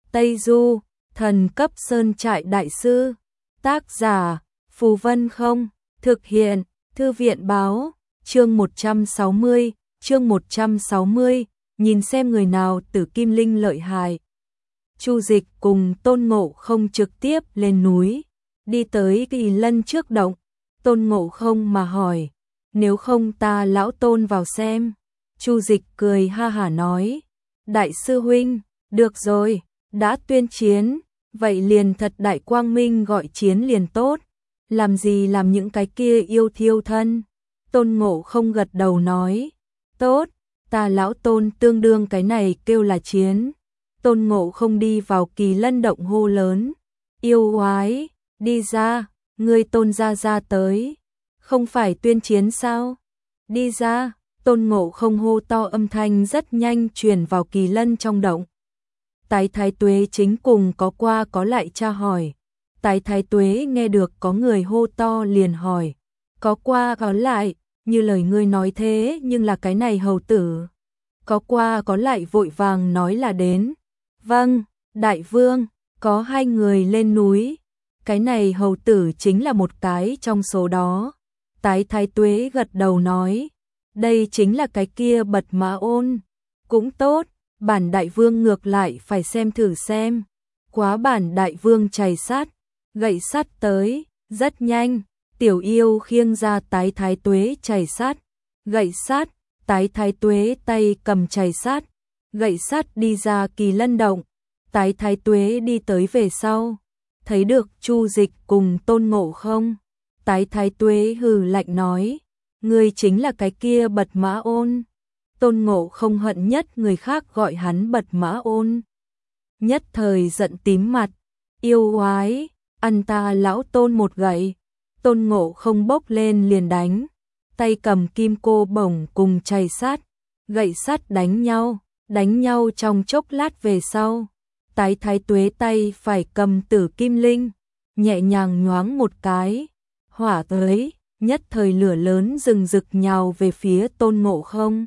Tây Du, thần cấp sơn trại đại sư. Tác giả, Phù Vân Không. Thực hiện, Thư viện báo. Chương 160, nhìn xem người nào Tử Kim Linh lợi hại. Chu Dịch cùng Tôn Ngộ Không trực tiếp lên núi, đi tới Kỳ Lân trước động. Tôn Ngộ Không mà hỏi, nếu không ta lão Tôn vào xem. Chu Dịch cười ha hả nói, đại sư huynh, được rồi, đã tuyên chiến, vậy liền thật đại quang minh gọi chiến liền tốt, làm gì làm những cái kia yêu thiêu thân. Tôn Ngộ Không gật đầu nói, tốt, ta lão Tôn tương đương cái này kêu là chiến. Tôn Ngộ Không đi vào Kỳ Lân động hô lớn, yêu oái, đi ra, ngươi Tôn ra tới, không phải tuyên chiến sao? Đi ra. Tôn Ngộ Không hô to, âm thanh rất nhanh truyền vào Kỳ Lân trong động. Tái Thái Tuế chính cùng có qua có lại tra hỏi. Tái Thái Tuế nghe được có người hô to liền hỏi, có qua có lại, như lời ngươi nói thế nhưng là cái này hầu tử. Có qua có lại vội vàng nói là đến. Vâng, đại vương, có 2 người lên núi. Cái này hầu tử chính là một cái trong số đó. Tái Thái Tuế gật đầu nói, đây chính là cái kia Bật Mã Ôn. Cũng tốt, bản đại vương ngược lại phải xem thử xem. Quá bản đại vương chày sát, gậy sắt tới, rất nhanh, tiểu yêu khiêng ra Tái Thái Tuế chày sát, gậy sắt, Tái Thái Tuế tay cầm chày sát, gậy sắt đi ra Kỳ Lân động. Tái Thái Tuế đi tới về sau, thấy được Chu Dịch cùng Tôn Ngộ Không. Tái Thái Tuế hừ lạnh nói, ngươi chính là cái kia Bật Mã Ôn. Tôn Ngộ Không hận nhất người khác gọi hắn Bật Mã Ôn. Nhất thời giận tím mặt, yêu oái, ăn ta lão Tôn một gậy. Tôn Ngộ Không bốc lên liền đánh, tay cầm kim cô bổng cùng chày sát, gậy sắt đánh nhau trong chốc lát về sau. Tái Thái Tuế tay phải cầm Tử Kim Linh, nhẹ nhàng nhoáng một cái, hỏa tới, nhất thời lửa lớn rừng rực nhào về phía Tôn Ngộ Không.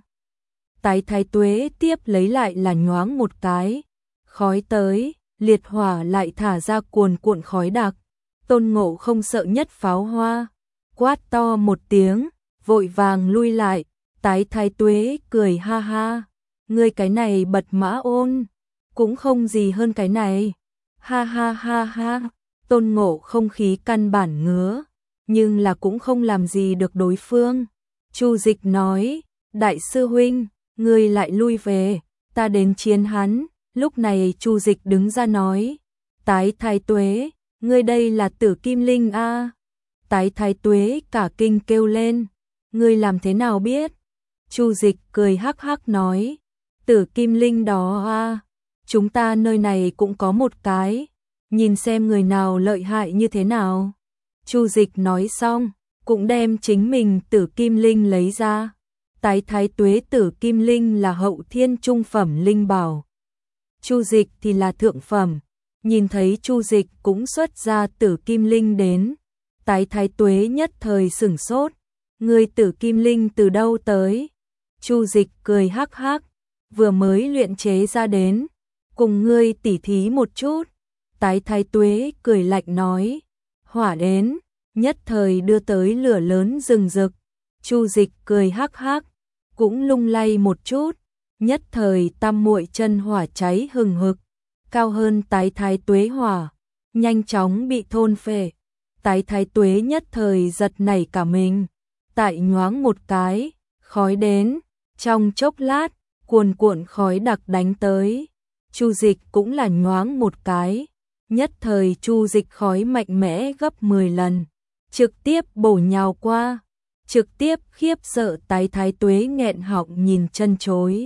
Tái Thái Tuế tiếp lấy lại là nhoáng một cái, khói tới, liệt hỏa lại thả ra cuồn cuộn khói đặc. Tôn Ngộ Không sợ nhất pháo hoa, quát to một tiếng, vội vàng lui lại. Tái Thái Tuế cười ha ha, ngươi cái này Bật Mã Ôn, cũng không gì hơn cái này. Ha ha ha ha, Tôn Ngộ Không khí căn bản ngứa, nhưng là cũng không làm gì được đối phương. Chu Dịch nói, đại sư huynh, ngươi lại lui về, ta đến chiến hắn. Lúc này Chu Dịch đứng ra nói, Tái Thái Tuế, ngươi đây là Tử Kim Linh a? Tái Thái Tuế cả kinh kêu lên, ngươi làm thế nào biết? Chu Dịch cười hắc hắc nói, Tử Kim Linh đó a, chúng ta nơi này cũng có một cái, nhìn xem người nào lợi hại như thế nào. Chu Dịch nói xong, cũng đem chính mình Tử Kim Linh lấy ra. Tái Thái Tuế Tử Kim Linh là hậu thiên trung phẩm linh bảo, Chu Dịch thì là thượng phẩm. Nhìn thấy Chu Dịch cũng xuất ra Tử Kim Linh đến, Tái Thái Tuế nhất thời sửng sốt, ngươi Tử Kim Linh từ đâu tới? Chu Dịch cười hắc hắc, vừa mới luyện chế ra đến, cùng ngươi tỉ thí một chút. Tái Thái Tuế cười lạnh nói, hỏa đến, nhất thời đưa tới lửa lớn rừng rực. Chu Dịch cười hắc hắc, cũng lung lay một chút, nhất thời tam muội chân hỏa cháy hừng hực, cao hơn Tái Thái Tuế hỏa, nhanh chóng bị thôn phệ. Tái Thái Tuế nhất thời giật nảy cả mình, tại nhoáng một cái, khói đến, trong chốc lát, cuồn cuộn khói đặc đánh tới. Chu Dịch cũng là nhoáng một cái, nhất thời Chu Dịch khói mạnh mẽ gấp 10 lần, trực tiếp bổ nhào qua, trực tiếp khiếp sợ Tái Thái Tuế nghẹn họng nhìn chân chối.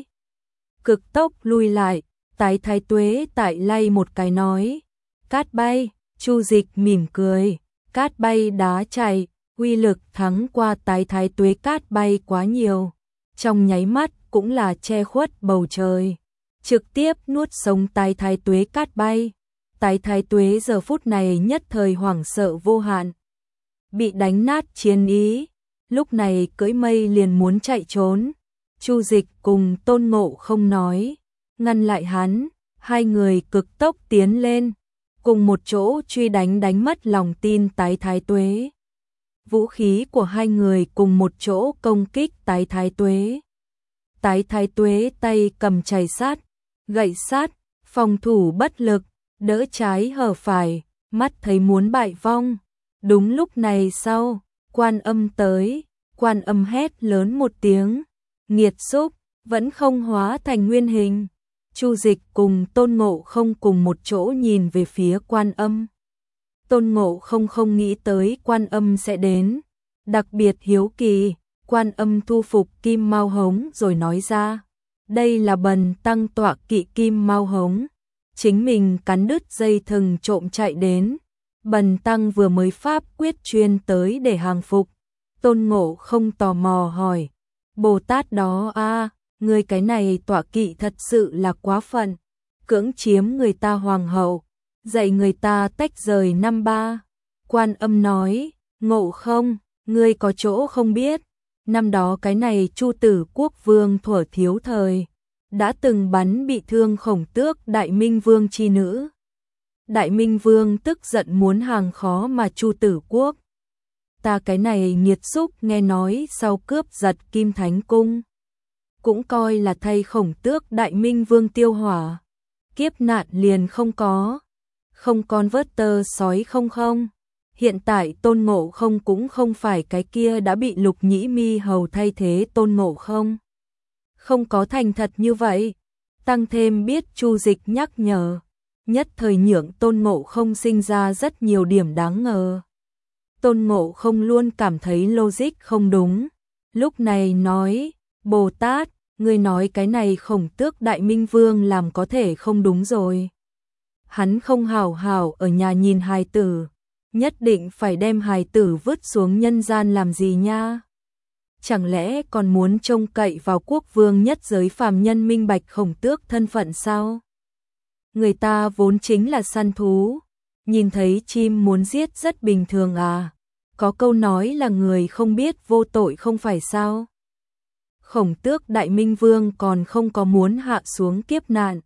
Cực tốc lui lại, Tái Thái Tuế tại lay một cái nói, cát bay. Chu Dịch mỉm cười, cát bay đá chạy, uy lực thắng qua Tái Thái Tuế cát bay quá nhiều, trong nháy mắt cũng là che khuất bầu trời, trực tiếp nuốt sống Tái Thái Tuế cát bay. Tái Thái Tuế giờ phút này nhất thời hoảng sợ vô hạn, bị đánh nát chiến ý, lúc này cưỡi mây liền muốn chạy trốn. Chu Dịch cùng Tôn Ngộ Không nói, ngăn lại hắn, Hai người cực tốc tiến lên, cùng một chỗ truy đánh mất lòng tin Tái Thái Tuế. Vũ khí của hai người cùng một chỗ công kích Tái Thái Tuế. Tái Thái Tuế tay cầm chày sát, gậy sát, phòng thủ bất lực, đỡ trái hở phải, mắt thấy muốn bại vong. Đúng lúc này sau, Quan Âm tới, Quan Âm hét lớn một tiếng, nghiệt xúc, vẫn không hóa thành nguyên hình. Chu Dịch cùng Tôn Ngộ Không cùng một chỗ nhìn về phía Quan Âm. Tôn Ngộ Không không nghĩ tới Quan Âm sẽ đến, đặc biệt hiếu kỳ. Quan Âm thu phục kim mao hống rồi nói ra, đây là Bần Tăng tọa kỵ kim mao hống, chính mình cắn đứt dây thừng trộm chạy đến, Bần Tăng vừa mới pháp quyết chuyên tới để hàng phục. Tôn Ngộ Không tò mò hỏi, Bồ Tát đó a, người cái này tọa kỵ thật sự là quá phận, cưỡng chiếm người ta hoàng hậu, dạy người ta tách rời năm ba. Quan Âm nói, Ngộ Không, ngươi có chỗ không biết, năm đó cái này Chu Tử Quốc Vương thuở thiếu thời, đã từng bắn bị thương Khổng Tước Đại Minh Vương chi nữ. Đại Minh Vương tức giận muốn hàng khó mà Chu Tử Quốc. Ta cái này nghiệt xúc nghe nói sau cướp giật Kim Thánh Cung, cũng coi là thay Khổng Tước Đại Minh Vương tiêu hỏa. Kiếp nạn liền không có, không con vớt tơ sói không không. Hiện tại Tôn Ngộ Không cũng không phải cái kia đã bị Lục Nhĩ Mi hầu thay thế Tôn Ngộ Không. Không có thành thật như vậy, tăng thêm biết Chu Dịch nhắc nhở, nhất thời nhượng Tôn Ngộ Không sinh ra rất nhiều điểm đáng ngờ. Tôn Ngộ Không luôn cảm thấy logic không đúng, lúc này nói, Bồ Tát, ngươi nói cái này Khổng Tước Đại Minh Vương làm có thể không đúng rồi. Hắn không hảo hảo ở nhà nhìn hài tử, nhất định phải đem hài tử vứt xuống nhân gian làm gì nha? Chẳng lẽ còn muốn trông cậy vào quốc vương nhất giới phàm nhân minh bạch Khổng Tước thân phận sao? Người ta vốn chính là săn thú, nhìn thấy chim muốn giết rất bình thường à? Có câu nói là người không biết vô tội không phải sao? Khổng Tước Đại Minh Vương còn không có muốn hạ xuống kiếp nạn.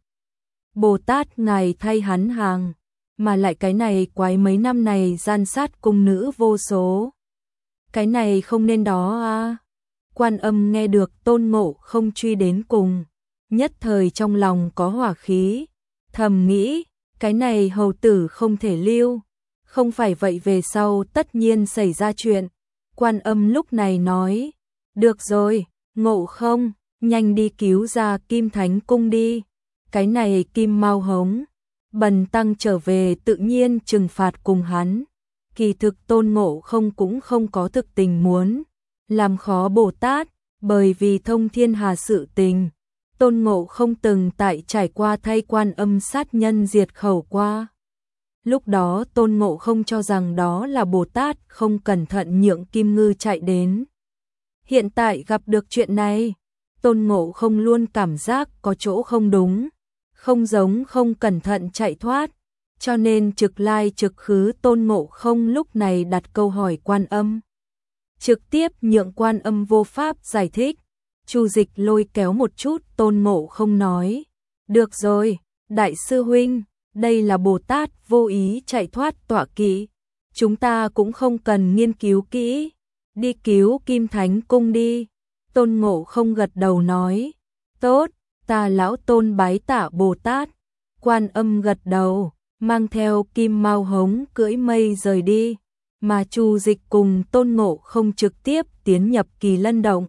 Bồ Tát ngài thay hắn hàng, mà lại cái này quái mấy năm này gian sát cung nữ vô số. Cái này không nên đó à. Quan Âm nghe được Tôn Ngộ Không truy đến cùng, nhất thời trong lòng có hỏa khí, thầm nghĩ, cái này hầu tử không thể lưu, không phải vậy về sau tất nhiên xảy ra chuyện. Quan Âm lúc này nói, được rồi, Ngộ Không, nhanh đi cứu ra Kim Thánh Cung đi, cái này Kim Mao hống, Bần Tăng trở về tự nhiên trừng phạt cùng hắn. Kỳ thực Tôn Ngộ Không cũng không có thực tình muốn làm khó Bồ Tát, bởi vì thông thiên hà sự tình, Tôn Ngộ Không từng tại trải qua thay Quan Âm sát nhân diệt khẩu qua. Lúc đó Tôn Ngộ Không cho rằng đó là Bồ Tát không cẩn thận nhượng Kim Ngư chạy đến. Hiện tại gặp được chuyện này, Tôn Ngộ Không luôn cảm giác có chỗ không đúng, không giống không cẩn thận chạy thoát, cho nên trực lai trực khứ Tôn Ngộ Không lúc này đặt câu hỏi Quan Âm. Trực tiếp nhượng Quan Âm vô pháp giải thích. Chu Dịch lôi kéo một chút Tôn Ngộ Không nói, được rồi, Đại sư huynh, đây là Bồ Tát vô ý chạy thoát tọa kỵ, chúng ta cũng không cần nghiên cứu kỹ, đi cứu Kim Thánh Cung đi. Tôn Ngộ Không gật đầu nói, tốt, ta lão Tôn bái tạ Bồ Tát. Quan Âm gật đầu, mang theo Kim Mao hống cưỡi mây rời đi, mà Chu Dịch cùng Tôn Ngộ Không trực tiếp tiến nhập Kỳ Lân Động,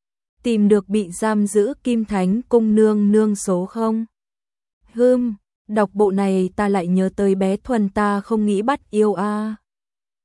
tìm được bị giam giữ Kim Thánh Cung nương nương số không. Đọc bộ này ta lại nhớ tới bé Thuần ta không nghĩ bắt yêu a.